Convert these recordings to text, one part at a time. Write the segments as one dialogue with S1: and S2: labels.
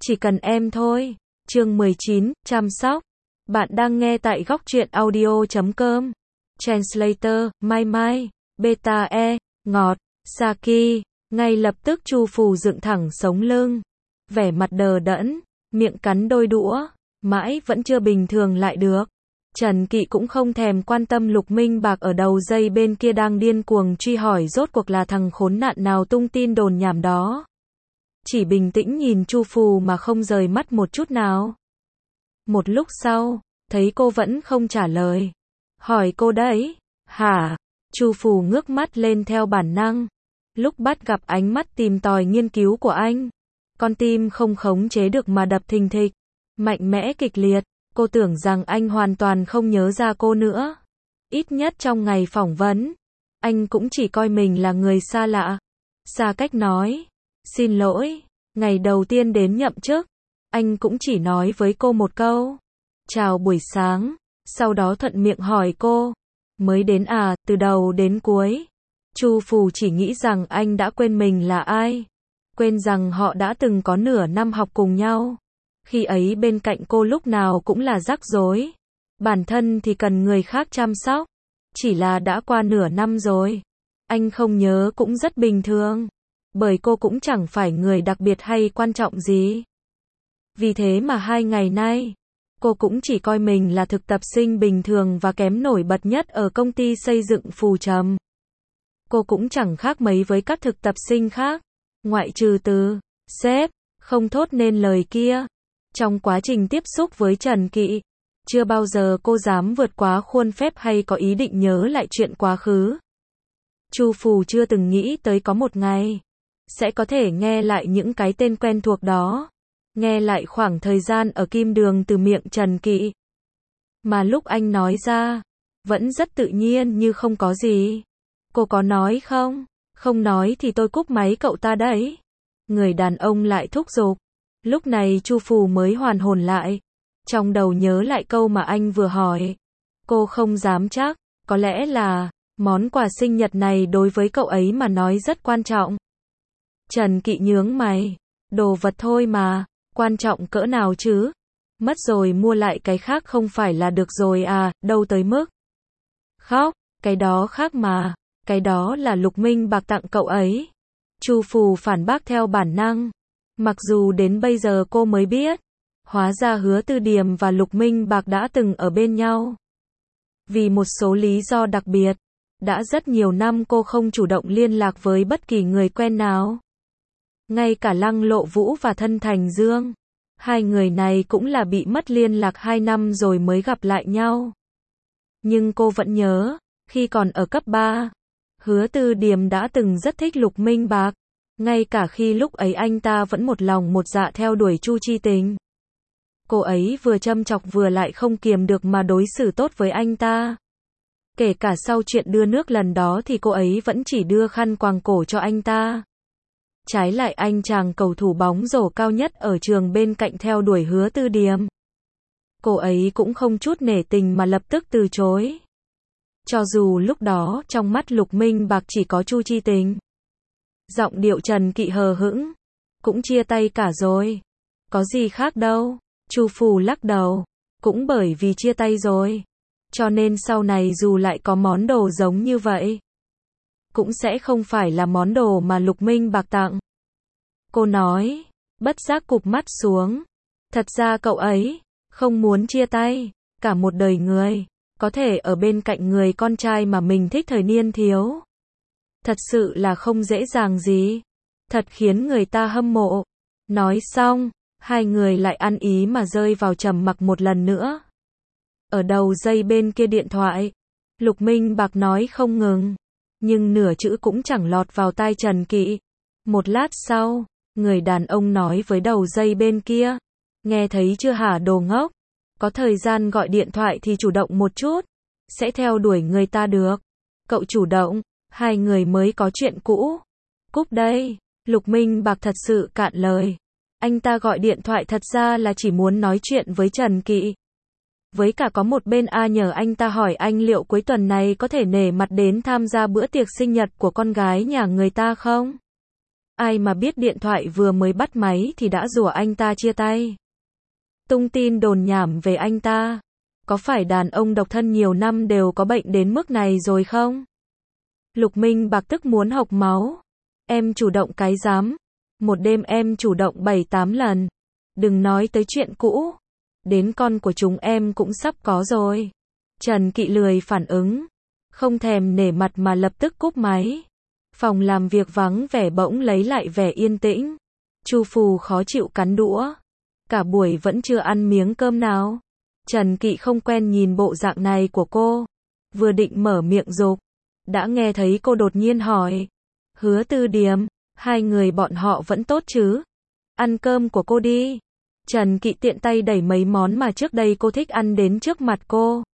S1: Chỉ cần em thôi. Chương 19, chăm sóc. Bạn đang nghe tại góc truyện audio.com. Translator, Mai Mai, Beta E, Ngọt, Saki. Ngay lập tức Chu Phù dựng thẳng sống lưng. Vẻ mặt đờ đẫn, miệng cắn đôi đũa, mãi vẫn chưa bình thường lại được. Trần Kỵ cũng không thèm quan tâm Lục Minh Bạc ở đầu dây bên kia đang điên cuồng truy hỏi rốt cuộc là thằng khốn nạn nào tung tin đồn nhảm đó. Chỉ bình tĩnh nhìn Chu Phù mà không rời mắt một chút nào. Một lúc sau, thấy cô vẫn không trả lời. Hỏi cô đấy, hả? Chu Phù ngước mắt lên theo bản năng. Lúc bắt gặp ánh mắt tìm tòi nghiên cứu của anh, con tim không khống chế được mà đập thình thịch, mạnh mẽ kịch liệt. Cô tưởng rằng anh hoàn toàn không nhớ ra cô nữa. Ít nhất trong ngày phỏng vấn, anh cũng chỉ coi mình là người xa lạ. Xa cách nói, xin lỗi. Ngày đầu tiên đến nhậm chức, anh cũng chỉ nói với cô một câu, chào buổi sáng, sau đó thuận miệng hỏi cô, mới đến à? Từ đầu đến cuối, Chu Phù chỉ nghĩ rằng anh đã quên mình là ai, quên rằng họ đã từng có nửa năm học cùng nhau. Khi ấy bên cạnh cô lúc nào cũng là rắc rối, bản thân thì cần người khác chăm sóc. Chỉ là đã qua nửa năm rồi, anh không nhớ cũng rất bình thường, bởi cô cũng chẳng phải người đặc biệt hay quan trọng gì. Vì thế mà 2 ngày nay, cô cũng chỉ coi mình là thực tập sinh bình thường và kém nổi bật nhất ở công ty xây dựng Phù Trầm. Cô cũng chẳng khác mấy với các thực tập sinh khác, ngoại trừ từ sếp không thốt nên lời kia. Trong quá trình tiếp xúc với Trần Kỵ, chưa bao giờ cô dám vượt quá khuôn phép hay có ý định nhớ lại chuyện quá khứ. Chu Phù chưa từng nghĩ tới có một ngày sẽ có thể nghe lại những cái tên quen thuộc đó, nghe lại khoảng thời gian ở Kim Đường từ miệng Trần Kỵ. Mà lúc anh nói ra, vẫn rất tự nhiên như không có gì. Cô có nói không? Không nói thì tôi cúp máy cậu ta đấy. Người đàn ông lại thúc giục. Lúc này Chu Phù mới hoàn hồn lại, trong đầu nhớ lại câu mà anh vừa hỏi. Cô không dám chắc, có lẽ là món quà sinh nhật này đối với cậu ấy mà nói rất quan trọng. Trần Kỵ nhướng mày, đồ vật thôi mà, quan trọng cỡ nào chứ? Mất rồi mua lại cái khác không phải là được rồi à, đâu tới mức khóc, cái đó khác mà, cái đó là Lục Minh Bạc tặng cậu ấy. Chu Phù phản bác theo bản năng. Mặc dù đến bây giờ cô mới biết, hóa ra Hứa Tư Điềm và Lục Minh Bạc đã từng ở bên nhau. Vì một số lý do đặc biệt, đã rất nhiều năm cô không chủ động liên lạc với bất kỳ người quen nào. Ngay cả Lăng Lộ Vũ và Thân Thành Dương, hai người này cũng là bị mất liên lạc 2 năm rồi mới gặp lại nhau. Nhưng cô vẫn nhớ, khi còn ở cấp 3, Hứa Tư Điềm đã từng rất thích Lục Minh Bạc. Ngay cả khi lúc ấy anh ta vẫn một lòng một dạ theo đuổi Chu Chi Tình. Cô ấy vừa châm chọc vừa lại không kiềm được mà đối xử tốt với anh ta. Kể cả sau chuyện đưa nước lần đó thì cô ấy vẫn chỉ đưa khăn quàng cổ cho anh ta. Trái lại anh chàng cầu thủ bóng rổ cao nhất ở trường bên cạnh theo đuổi Hứa Tư Điềm. Cô ấy cũng không chút nể tình mà lập tức từ chối. Cho dù lúc đó trong mắt Lục Minh Bạc chỉ có Chu Chi Tình. Giọng điệu Trần Kỵ hờ hững. Cũng chia tay cả rồi. Có gì khác đâu. Chu Phù lắc đầu. Cũng bởi vì chia tay rồi, cho nên sau này dù lại có món đồ giống như vậy, cũng sẽ không phải là món đồ mà Lục Minh Bạc tặng. Cô nói, bất giác cụp mắt xuống. Thật ra cậu ấy không muốn chia tay. Cả một đời người có thể ở bên cạnh người con trai mà mình thích thời niên thiếu, thật sự là không dễ dàng gì. Thật khiến người ta hâm mộ. Nói xong, hai người lại ăn ý mà rơi vào trầm mặc một lần nữa. Ở đầu dây bên kia điện thoại, Lục Minh Bạc nói không ngừng, nhưng nửa chữ cũng chẳng lọt vào tai Trần Kỵ. Một lát sau, người đàn ông nói với đầu dây bên kia, nghe thấy chưa hả đồ ngốc? Có thời gian gọi điện thoại thì chủ động một chút, sẽ theo đuổi người ta được. Cậu chủ động, hai người mới có chuyện cũ. Cúp đây. Lục Minh Bạc thật sự cạn lời. Anh ta gọi điện thoại thật ra là chỉ muốn nói chuyện với Trần Kỵ. Với cả có một bên nhờ anh ta hỏi anh liệu cuối tuần này có thể nể mặt đến tham gia bữa tiệc sinh nhật của con gái nhà người ta không? Ai mà biết điện thoại vừa mới bắt máy thì đã rủa anh ta chia tay. Tung tin đồn nhảm về anh ta. Có phải đàn ông độc thân nhiều năm đều có bệnh đến mức này rồi không? Lục Minh bạc tức muốn hộc máu. Em chủ động cái dám. Một đêm em chủ động 7-8 lần. Đừng nói tới chuyện cũ. Đến con của chúng em cũng sắp có rồi. Trần Kỵ lười phản ứng. Không thèm nể mặt mà lập tức cúp máy. Phòng làm việc vắng vẻ bỗng lấy lại vẻ yên tĩnh. Chu Phù khó chịu cắn đũa. Cả buổi vẫn chưa ăn miếng cơm nào. Trần Kỵ không quen nhìn bộ dạng này của cô. Vừa định mở miệng dục, đã nghe thấy cô đột nhiên hỏi. Hứa Tư Điềm, hai người bọn họ vẫn tốt chứ? Ăn cơm của cô đi. Trần Kỵ tiện tay đẩy mấy món mà trước đây cô thích ăn đến trước mặt cô.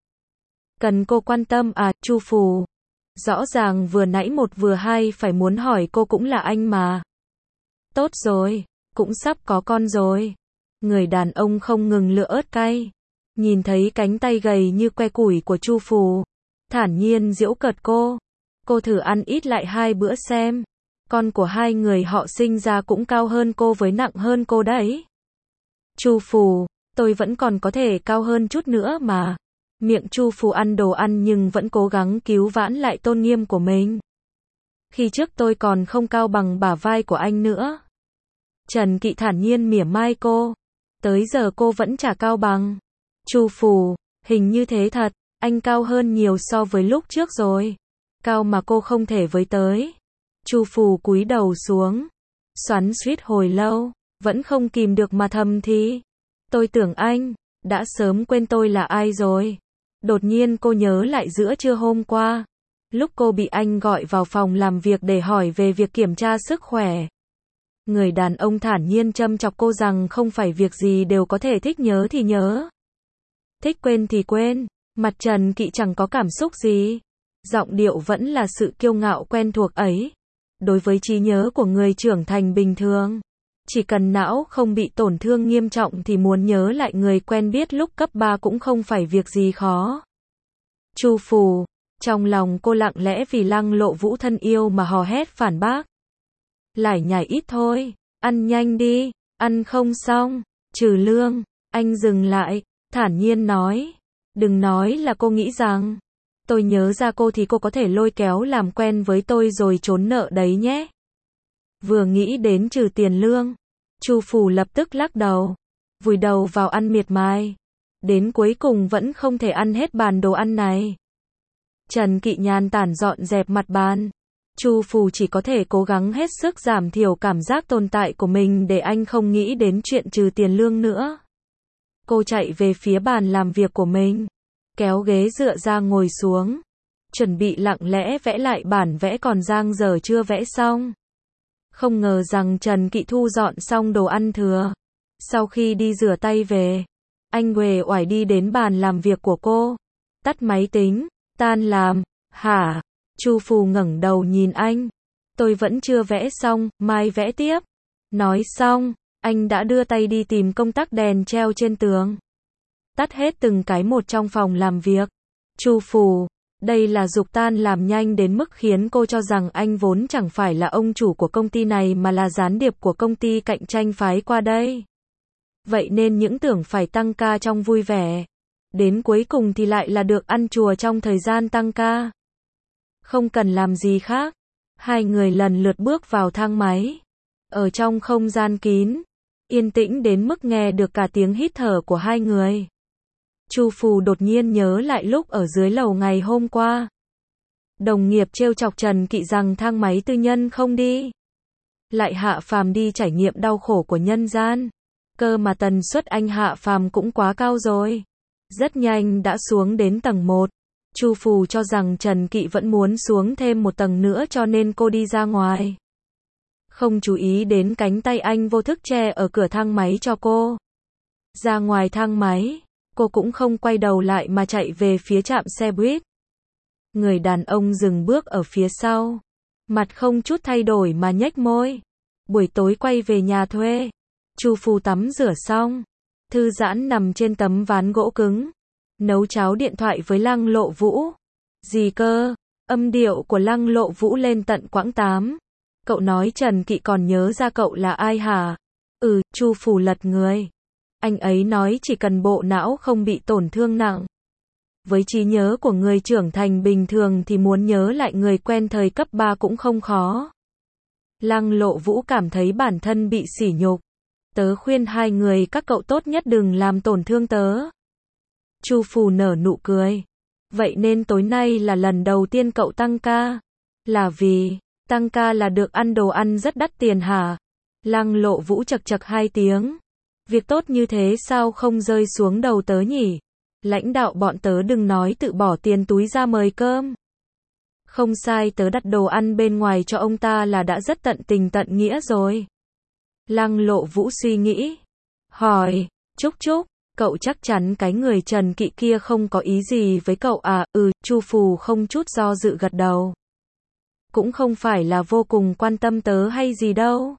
S1: Cần cô quan tâm à, Chu Phù? Rõ ràng vừa nãy một vừa hai phải muốn hỏi cô cũng là anh mà. Tốt rồi, cũng sắp có con rồi. Người đàn ông không ngừng lựa ớt cay. Nhìn thấy cánh tay gầy như que củi của Chu Phù, thản nhiên giễu cợt cô. Cô thử ăn ít lại 2 bữa xem. Con của hai người họ sinh ra cũng cao hơn cô với nặng hơn cô đấy. Chu Phù, tôi vẫn còn có thể cao hơn chút nữa mà. Miệng Chu Phù ăn đồ ăn nhưng vẫn cố gắng cứu vãn lại tôn nghiêm của mình. Khi trước tôi còn không cao bằng bả vai của anh nữa. Trần Kỵ thản nhiên mỉa mai cô. Tới giờ cô vẫn chả cao bằng. Chu Phù, hình như thế thật, anh cao hơn nhiều so với lúc trước rồi. Cao mà cô không thể với tới. Chu Phù cúi đầu xuống, xoắn xuýt hồi lâu, vẫn không kìm được mà thầm thì. Tôi tưởng anh đã sớm quên tôi là ai rồi. Đột nhiên cô nhớ lại giữa trưa hôm qua, lúc cô bị anh gọi vào phòng làm việc để hỏi về việc kiểm tra sức khỏe. Người đàn ông thản nhiên châm chọc cô rằng không phải việc gì đều có thể thích nhớ thì nhớ. Thích quên thì quên. Mặt Trần Kỵ chẳng có cảm xúc gì. Giọng điệu vẫn là sự kiêu ngạo quen thuộc ấy. Đối với trí nhớ của người trưởng thành bình thường, chỉ cần não không bị tổn thương nghiêm trọng thì muốn nhớ lại người quen biết lúc cấp 3 cũng không phải việc gì khó. Chu Phù, trong lòng cô lặng lẽ vì Lăng Lộ Vũ thân yêu mà hò hét phản bác. Lải nhải ít thôi, ăn nhanh đi, ăn không xong, trừ lương. Anh dừng lại, thản nhiên nói. Đừng nói là cô nghĩ rằng tôi nhớ ra cô thì cô có thể lôi kéo làm quen với tôi rồi trốn nợ đấy nhé. Vừa nghĩ đến trừ tiền lương, Chu Phù lập tức lắc đầu, vùi đầu vào ăn miệt mài. Đến cuối cùng vẫn không thể ăn hết bàn đồ ăn này. Trần Kỵ nhàn tản dọn dẹp mặt bàn. Chu Phù chỉ có thể cố gắng hết sức giảm thiểu cảm giác tồn tại của mình để anh không nghĩ đến chuyện trừ tiền lương nữa. Cô chạy về phía bàn làm việc của mình, kéo ghế dựa ra ngồi xuống, chuẩn bị lặng lẽ vẽ lại bản vẽ còn dang dở chưa vẽ xong. Không ngờ rằng Trần Kỵ thu dọn xong đồ ăn thừa. Sau khi đi rửa tay về, anh uể oải đi đến bàn làm việc của cô, tắt máy tính, tan làm. Hả? Chu Phù ngẩng đầu nhìn anh. Tôi vẫn chưa vẽ xong, mai vẽ tiếp. Nói xong, anh đã đưa tay đi tìm công tắc đèn treo trên tường. Tắt hết từng cái một trong phòng làm việc. Chu Phù, đây là giục tan làm nhanh đến mức khiến cô cho rằng anh vốn chẳng phải là ông chủ của công ty này mà là gián điệp của công ty cạnh tranh phái qua đây. Vậy nên những tưởng phải tăng ca trong vui vẻ, đến cuối cùng thì lại là được ăn chùa trong thời gian tăng ca. Không cần làm gì khác, hai người lần lượt bước vào thang máy. Ở trong không gian kín, yên tĩnh đến mức nghe được cả tiếng hít thở của hai người. Chu Phù đột nhiên nhớ lại lúc ở dưới lầu ngày hôm qua. Đồng nghiệp trêu chọc Trần Kỵ rằng thang máy tư nhân không đi, lại hạ phàm đi trải nghiệm đau khổ của nhân gian. Cơ mà tần suất anh hạ phàm cũng quá cao rồi. Rất nhanh đã xuống đến tầng 1. Chu Phù cho rằng Trần Kỵ vẫn muốn xuống thêm một tầng nữa cho nên cô đi ra ngoài. Không chú ý đến cánh tay anh vô thức che ở cửa thang máy cho cô. Ra ngoài thang máy, cô cũng không quay đầu lại mà chạy về phía trạm xe buýt. Người đàn ông dừng bước ở phía sau, mặt không chút thay đổi mà nhếch môi. Buổi tối quay về nhà thuê, Chu Phù tắm rửa xong, thư giãn nằm trên tấm ván gỗ cứng, nấu cháo điện thoại với Lăng Lộ Vũ. Gì cơ? Âm điệu của Lăng Lộ Vũ lên tận quãng 8. Cậu nói Trần Kỵ còn nhớ ra cậu là ai hả? Chu Phù lật người. Anh ấy nói chỉ cần bộ não không bị tổn thương nặng. Với trí nhớ của người trưởng thành bình thường thì muốn nhớ lại người quen thời cấp 3 cũng không khó. Lăng Lộ Vũ cảm thấy bản thân bị sỉ nhục. Tớ khuyên hai người các cậu tốt nhất đừng làm tổn thương tớ. Chu Phù nở nụ cười. Vậy nên tối nay là lần đầu tiên cậu tăng ca. Là vì, tăng ca là được ăn đồ ăn rất đắt tiền hả? Lăng Lộ Vũ chật chật hai tiếng. Việc tốt như thế sao không rơi xuống đầu tớ nhỉ? Lãnh đạo bọn tớ đừng nói tự bỏ tiền túi ra mời cơm. Không sai, tớ đặt đồ ăn bên ngoài cho ông ta là đã rất tận tình tận nghĩa rồi. Lăng Lộ Vũ suy nghĩ. Hỏi, Trúc Trúc, cậu chắc chắn cái người Trần Kỵ kia không có ý gì với cậu à? Chu Phù không chút do dự gật đầu. Cũng không phải là vô cùng quan tâm tớ hay gì đâu.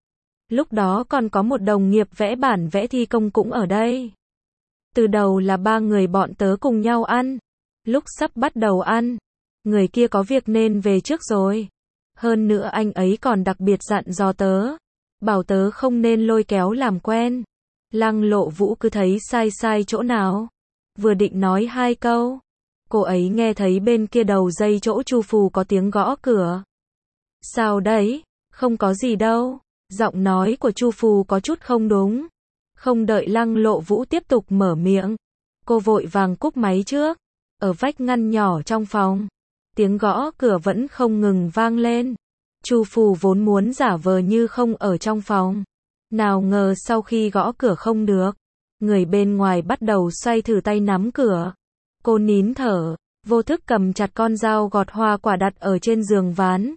S1: Lúc đó còn có một đồng nghiệp vẽ bản vẽ thi công cũng ở đây. Từ đầu là ba người bọn tớ cùng nhau ăn. Lúc sắp bắt đầu ăn, người kia có việc nên về trước rồi. Hơn nữa anh ấy còn đặc biệt dặn dò tớ, bảo tớ không nên lôi kéo làm quen. Lăng Lộ Vũ cứ thấy sai sai chỗ nào. Vừa định nói hai câu, cô ấy nghe thấy bên kia đầu dây chỗ Chu Phù có tiếng gõ cửa. Sao đấy? Không có gì đâu. Giọng nói của Chu Phù có chút không đúng. Không đợi Lăng Lộ Vũ tiếp tục mở miệng, cô vội vàng cúp máy trước. Ở vách ngăn nhỏ trong phòng, tiếng gõ cửa vẫn không ngừng vang lên. Chu Phù vốn muốn giả vờ như không ở trong phòng. Nào ngờ sau khi gõ cửa không được, người bên ngoài bắt đầu xoay thử tay nắm cửa. Cô nín thở, vô thức cầm chặt con dao gọt hoa quả đặt ở trên giường ván.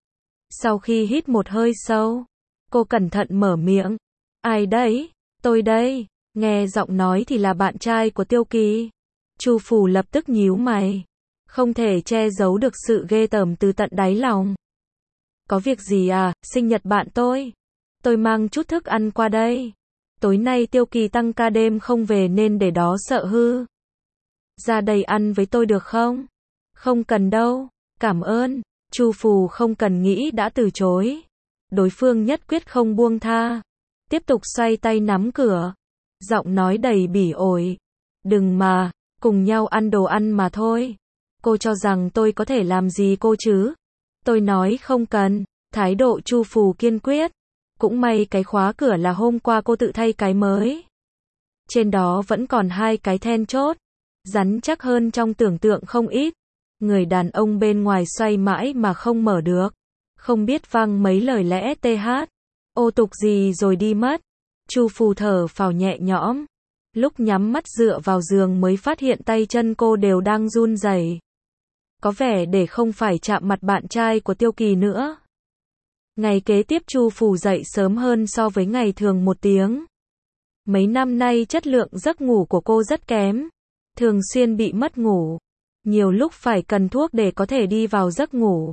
S1: Sau khi hít một hơi sâu, cô cẩn thận mở miệng. Ai đấy? Tôi đây. Nghe giọng nói thì là bạn trai của Tiêu Kỳ. Chu Phù lập tức nhíu mày. Không thể che giấu được sự ghê tởm từ tận đáy lòng. Có việc gì à? Sinh nhật bạn tôi. Tôi mang chút thức ăn qua đây. Tối nay Tiêu Kỳ tăng ca đêm không về nên để đó sợ hư. Ra đây ăn với tôi được không? Không cần đâu. Cảm ơn. Chu Phù không cần nghĩ đã từ chối. Đối phương nhất quyết không buông tha. Tiếp tục xoay tay nắm cửa. Giọng nói đầy bỉ ổi. Đừng mà, cùng nhau ăn đồ ăn mà thôi. Cô cho rằng tôi có thể làm gì cô chứ? Tôi nói không cần. Thái độ Chu Phù kiên quyết. Cũng may cái khóa cửa là hôm qua cô tự thay cái mới. Trên đó vẫn còn hai cái then chốt. Rắn chắc hơn trong tưởng tượng không ít. Người đàn ông bên ngoài xoay mãi mà không mở được. Không biết vang mấy lời lẽ TH. Ô tục gì rồi đi mất. Chu Phù thở phào nhẹ nhõm. Lúc nhắm mắt dựa vào giường mới phát hiện tay chân cô đều đang run rẩy. Có vẻ để không phải chạm mặt bạn trai của Tiêu Kỳ nữa. Ngày kế tiếp Chu Phù dậy sớm hơn so với ngày thường 1 tiếng. Mấy năm nay chất lượng giấc ngủ của cô rất kém. Thường xuyên bị mất ngủ. Nhiều lúc phải cần thuốc để có thể đi vào giấc ngủ.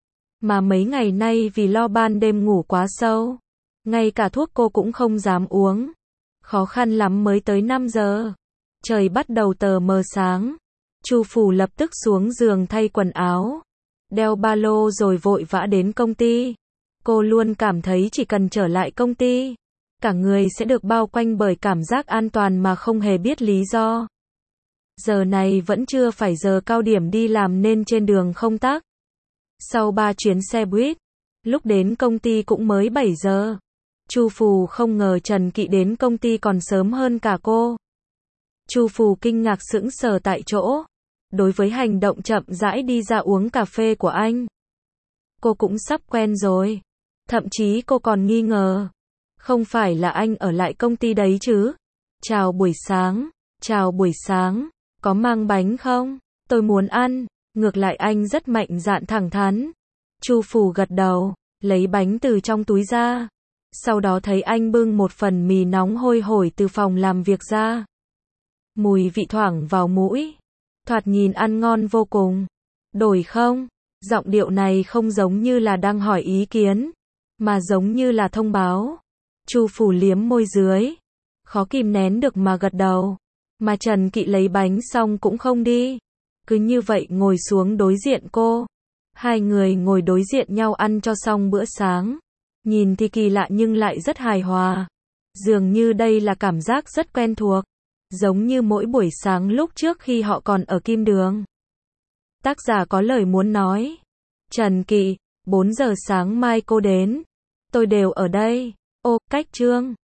S1: Mà mấy ngày nay vì lo ban đêm ngủ quá sâu, ngay cả thuốc cô cũng không dám uống. Khó khăn lắm mới tới 5 giờ. Trời bắt đầu tờ mờ sáng. Chu Phù lập tức xuống giường thay quần áo, đeo ba lô rồi vội vã đến công ty. Cô luôn cảm thấy chỉ cần trở lại công ty, cả người sẽ được bao quanh bởi cảm giác an toàn mà không hề biết lý do. Giờ này vẫn chưa phải giờ cao điểm đi làm nên trên đường không tắc. Sau 3 chuyến xe buýt, lúc đến công ty cũng mới 7 giờ. Chu Phù không ngờ Trần Kỵ đến công ty còn sớm hơn cả cô. Chu Phù kinh ngạc sững sờ tại chỗ. Đối với hành động chậm rãi đi ra uống cà phê của anh, cô cũng sắp quen rồi. Thậm chí cô còn nghi ngờ. Không phải là anh ở lại công ty đấy chứ? Chào buổi sáng. Chào buổi sáng. Có mang bánh không? Tôi muốn ăn. Ngược lại anh rất mạnh dạn thẳng thắn. Chu Phù gật đầu, lấy bánh từ trong túi ra. Sau đó thấy anh bưng một phần mì nóng hôi hổi từ phòng làm việc ra. Mùi vị thoảng vào mũi. Thoạt nhìn ăn ngon vô cùng. Đổi không? Giọng điệu này không giống như là đang hỏi ý kiến, mà giống như là thông báo. Chu Phù liếm môi dưới. Khó kìm nén được mà gật đầu. Mà Trần Kỵ lấy bánh xong cũng không đi. Cứ như vậy ngồi xuống đối diện cô. Hai người ngồi đối diện nhau ăn cho xong bữa sáng. Nhìn thì kỳ lạ nhưng lại rất hài hòa. Dường như đây là cảm giác rất quen thuộc. Giống như mỗi buổi sáng lúc trước khi họ còn ở Kim Đường. Tác giả có lời muốn nói. Trần Kỵ, 4 giờ sáng mai cô đến. Tôi đều ở đây. Ô, cách Trương.